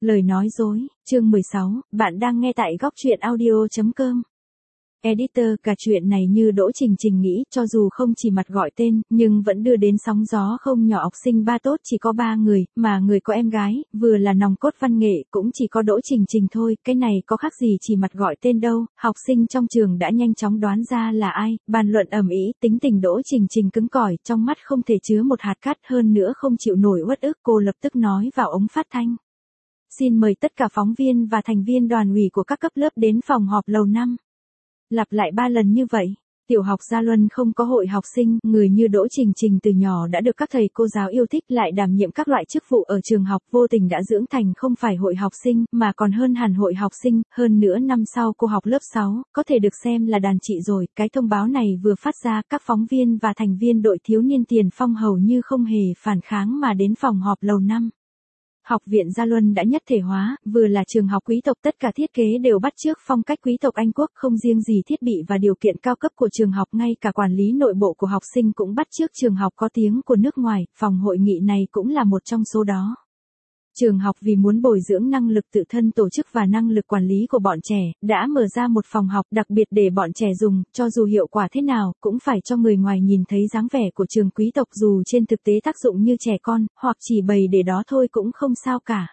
Lời nói dối, chương 16, bạn đang nghe tại góc truyện audio.com. Editor, cả chuyện này như Đỗ Trình Trình nghĩ, cho dù không chỉ mặt gọi tên, nhưng vẫn đưa đến sóng gió không nhỏ. Học sinh ba tốt chỉ có 3 người, mà người có em gái, vừa là nòng cốt văn nghệ, cũng chỉ có Đỗ Trình Trình thôi, cái này có khác gì chỉ mặt gọi tên đâu. Học sinh trong trường đã nhanh chóng đoán ra là ai, bàn luận ầm ĩ. Tính tình Đỗ Trình Trình cứng cỏi, trong mắt không thể chứa một hạt cát, hơn nữa không chịu nổi uất ức. Cô lập tức nói vào ống phát thanh: xin mời tất cả phóng viên và thành viên đoàn ủy của các cấp lớp đến phòng họp lầu 5. Lặp lại 3 lần như vậy. Tiểu học Gia Luân không có hội học sinh, người như Đỗ Trình Trình từ nhỏ đã được các thầy cô giáo yêu thích, lại đảm nhiệm các loại chức vụ ở trường học, vô tình đã dưỡng thành không phải hội học sinh, mà còn hơn hẳn hội học sinh. Hơn nữa năm sau cô học lớp 6, có thể được xem là đàn chị rồi. Cái thông báo này vừa phát ra, các phóng viên và thành viên đội thiếu niên tiền phong hầu như không hề phản kháng mà đến phòng họp lầu 5. Học viện Gia Luân đã nhất thể hóa, vừa là trường học quý tộc, tất cả thiết kế đều bắt chước phong cách quý tộc Anh quốc, không riêng gì thiết bị và điều kiện cao cấp của trường học, ngay cả quản lý nội bộ của học sinh cũng bắt chước trường học có tiếng của nước ngoài. Phòng hội nghị này cũng là một trong số đó. Trường học vì muốn bồi dưỡng năng lực tự thân tổ chức và năng lực quản lý của bọn trẻ, đã mở ra một phòng học đặc biệt để bọn trẻ dùng, cho dù hiệu quả thế nào, cũng phải cho người ngoài nhìn thấy dáng vẻ của trường quý tộc, dù trên thực tế tác dụng như trẻ con, hoặc chỉ bày để đó thôi cũng không sao cả.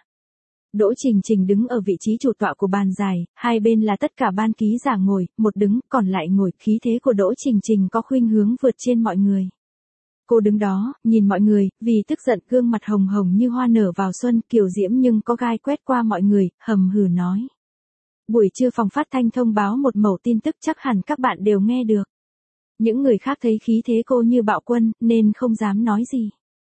Đỗ Trình Trình đứng ở vị trí chủ tọa của bàn dài, hai bên là tất cả ban ký giả ngồi, một đứng, còn lại ngồi. Khí thế của Đỗ Trình Trình có khuynh hướng vượt trên mọi người. Cô đứng đó, nhìn mọi người, vì tức giận, gương mặt hồng hồng như hoa nở vào xuân, kiều diễm nhưng có gai quét qua mọi người, hầm hừ nói: buổi trưa phòng phát thanh thông báo một mẩu tin tức, chắc hẳn các bạn đều nghe được. Những người khác thấy khí thế cô như bạo quân, nên không dám nói gì.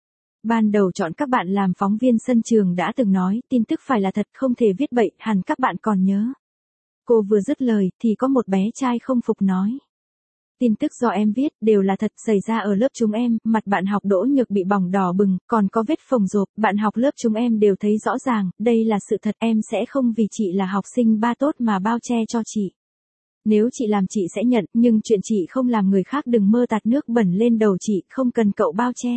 Ban đầu chọn các bạn làm phóng viên sân trường đã từng nói, tin tức phải là thật, không thể viết bậy, hẳn các bạn còn nhớ. Cô vừa dứt lời, thì có một bé trai không phục nói: tin tức do em viết, đều là thật, xảy ra ở lớp chúng em, mặt bạn học Đỗ Nhược bị bỏng đỏ bừng, còn có vết phồng rộp, bạn học lớp chúng em đều thấy rõ ràng, đây là sự thật, em sẽ không vì chị là học sinh ba tốt mà bao che cho chị. Nếu chị làm chị sẽ nhận, nhưng chuyện chị không làm người khác đừng mơ tạt nước bẩn lên đầu chị, không cần cậu bao che.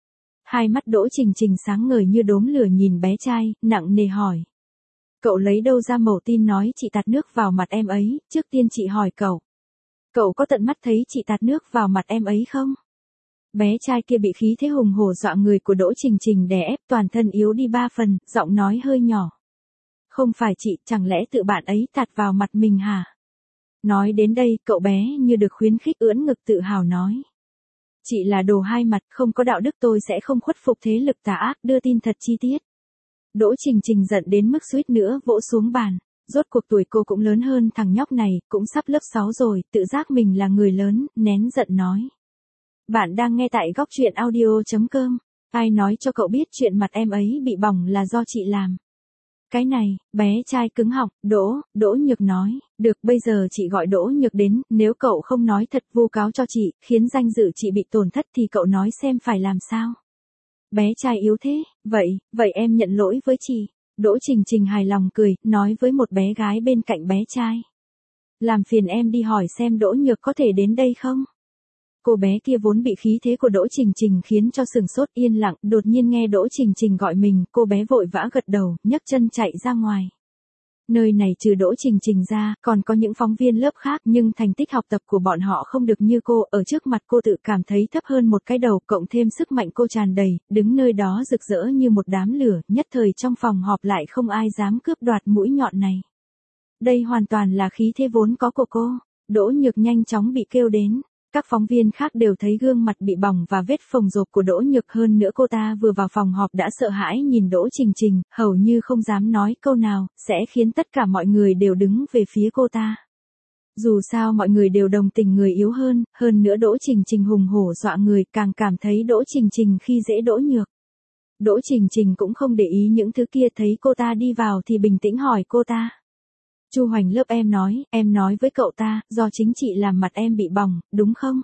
Hai mắt Đỗ Trình Trình sáng ngời như đốm lửa nhìn bé trai, nặng nề hỏi: cậu lấy đâu ra mẩu tin nói chị tạt nước vào mặt em ấy, trước tiên chị hỏi cậu. Cậu có tận mắt thấy chị tạt nước vào mặt em ấy không? Bé trai kia bị khí thế hùng hổ dọa người của Đỗ Trình Trình đè ép, toàn thân yếu đi 3 phần, giọng nói hơi nhỏ: không phải chị, chẳng lẽ tự bạn ấy tạt vào mặt mình hả? Nói đến đây, cậu bé như được khuyến khích ưỡn ngực tự hào nói: chị là đồ hai mặt, không có đạo đức, tôi sẽ không khuất phục thế lực tà ác, đưa tin thật chi tiết. Đỗ Trình Trình giận đến mức suýt nữa vỗ xuống bàn. Rốt cuộc tuổi cô cũng lớn hơn thằng nhóc này, cũng sắp lớp 6 rồi, tự giác mình là người lớn, nén giận nói: bạn đang nghe tại góc truyện audio.com. Ai nói cho cậu biết chuyện mặt em ấy bị bỏng là do chị làm? Cái này, bé trai cứng họng. Đỗ Nhược nói: được, bây giờ chị gọi Đỗ Nhược đến, nếu cậu không nói thật vu cáo cho chị, khiến danh dự chị bị tổn thất thì cậu nói xem phải làm sao? Bé trai yếu thế: vậy em nhận lỗi với chị. Đỗ Trình Trình hài lòng cười, nói với một bé gái bên cạnh bé trai: làm phiền em đi hỏi xem Đỗ Nhược có thể đến đây không? Cô bé kia vốn bị khí thế của Đỗ Trình Trình khiến cho sừng sốt, yên lặng, đột nhiên nghe Đỗ Trình Trình gọi mình, cô bé vội vã gật đầu, nhấc chân chạy ra ngoài. Nơi này trừ Đỗ Trình Trình ra, còn có những phóng viên lớp khác, nhưng thành tích học tập của bọn họ không được như cô, ở trước mặt cô tự cảm thấy thấp hơn một cái đầu, cộng thêm sức mạnh cô tràn đầy, đứng nơi đó rực rỡ như một đám lửa, nhất thời trong phòng họp lại không ai dám cướp đoạt mũi nhọn này. Đây hoàn toàn là khí thế vốn có của cô. Đỗ Nhược nhanh chóng bị kêu đến. Các phóng viên khác đều thấy gương mặt bị bỏng và vết phồng rộp của Đỗ Nhược, hơn nữa cô ta vừa vào phòng họp đã sợ hãi nhìn Đỗ Trình Trình, hầu như không dám nói câu nào, sẽ khiến tất cả mọi người đều đứng về phía cô ta. Dù sao mọi người đều đồng tình người yếu hơn nữa Đỗ Trình Trình hùng hổ dọa người, càng cảm thấy Đỗ Trình Trình khi dễ Đỗ Nhược. Đỗ Trình Trình cũng không để ý những thứ kia, thấy cô ta đi vào thì bình tĩnh hỏi cô ta: Chu Hoành lớp em nói với cậu ta, do chính chị làm mặt em bị bỏng, đúng không?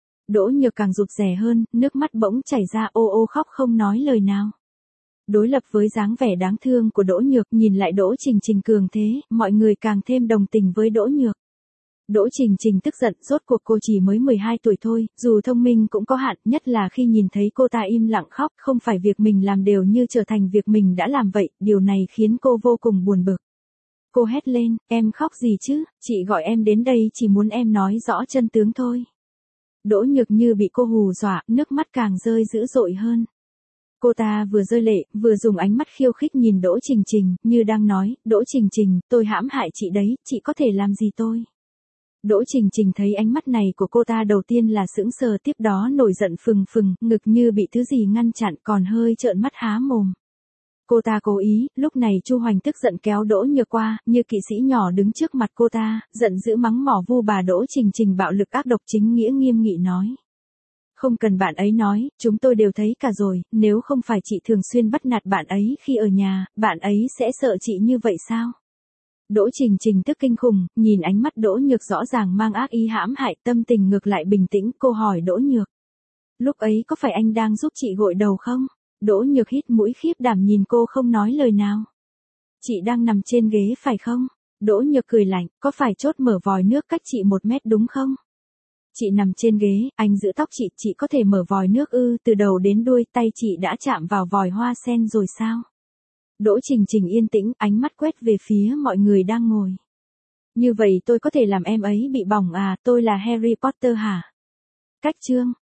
Đỗ Nhược càng rụt rè hơn, nước mắt bỗng chảy ra, ô khóc không nói lời nào. Đối lập với dáng vẻ đáng thương của Đỗ Nhược, nhìn lại Đỗ Trình Trình cường thế, mọi người càng thêm đồng tình với Đỗ Nhược. Đỗ Trình Trình tức giận, rốt cuộc cô chỉ mới 12 tuổi thôi, dù thông minh cũng có hạn, nhất là khi nhìn thấy cô ta im lặng khóc, không phải việc mình làm đều như trở thành việc mình đã làm vậy, điều này khiến cô vô cùng buồn bực. Cô hét lên, em khóc gì chứ, chị gọi em đến đây chỉ muốn em nói rõ chân tướng thôi. Đỗ Nhược Như bị cô hù dọa, nước mắt càng rơi dữ dội hơn. Cô ta vừa rơi lệ, vừa dùng ánh mắt khiêu khích nhìn Đỗ Trình Trình, như đang nói, Đỗ Trình Trình, tôi hãm hại chị đấy, chị có thể làm gì tôi? Đỗ Trình Trình thấy ánh mắt này của cô ta đầu tiên là sững sờ, tiếp đó nổi giận phừng phừng, ngực như bị thứ gì ngăn chặn, còn hơi trợn mắt há mồm. Cô ta cố ý, lúc này Chu Hoành tức giận kéo Đỗ Nhược qua, như kỵ sĩ nhỏ đứng trước mặt cô ta, giận dữ mắng mỏ vu bà Đỗ Trình Trình bạo lực ác độc, chính nghĩa nghiêm nghị nói. Không cần bạn ấy nói, chúng tôi đều thấy cả rồi, nếu không phải chị thường xuyên bắt nạt bạn ấy khi ở nhà, bạn ấy sẽ sợ chị như vậy sao? Đỗ Trình Trình tức kinh khủng, nhìn ánh mắt Đỗ Nhược rõ ràng mang ác ý hãm hại, tâm tình ngược lại bình tĩnh, cô hỏi Đỗ Nhược. Lúc ấy có phải anh đang giúp chị gội đầu không? Đỗ Nhược hít mũi khiếp đảm nhìn cô không nói lời nào. Chị đang nằm trên ghế phải không? Đỗ Nhược cười lạnh, có phải chốt mở vòi nước cách chị 1 mét đúng không? Chị nằm trên ghế, anh giữ tóc chị có thể mở vòi nước ư, từ đầu đến đuôi tay chị đã chạm vào vòi hoa sen rồi sao? Đỗ Trình Trình yên tĩnh, ánh mắt quét về phía mọi người đang ngồi. Như vậy tôi có thể làm em ấy bị bỏng à, tôi là Harry Potter hả? Cách chương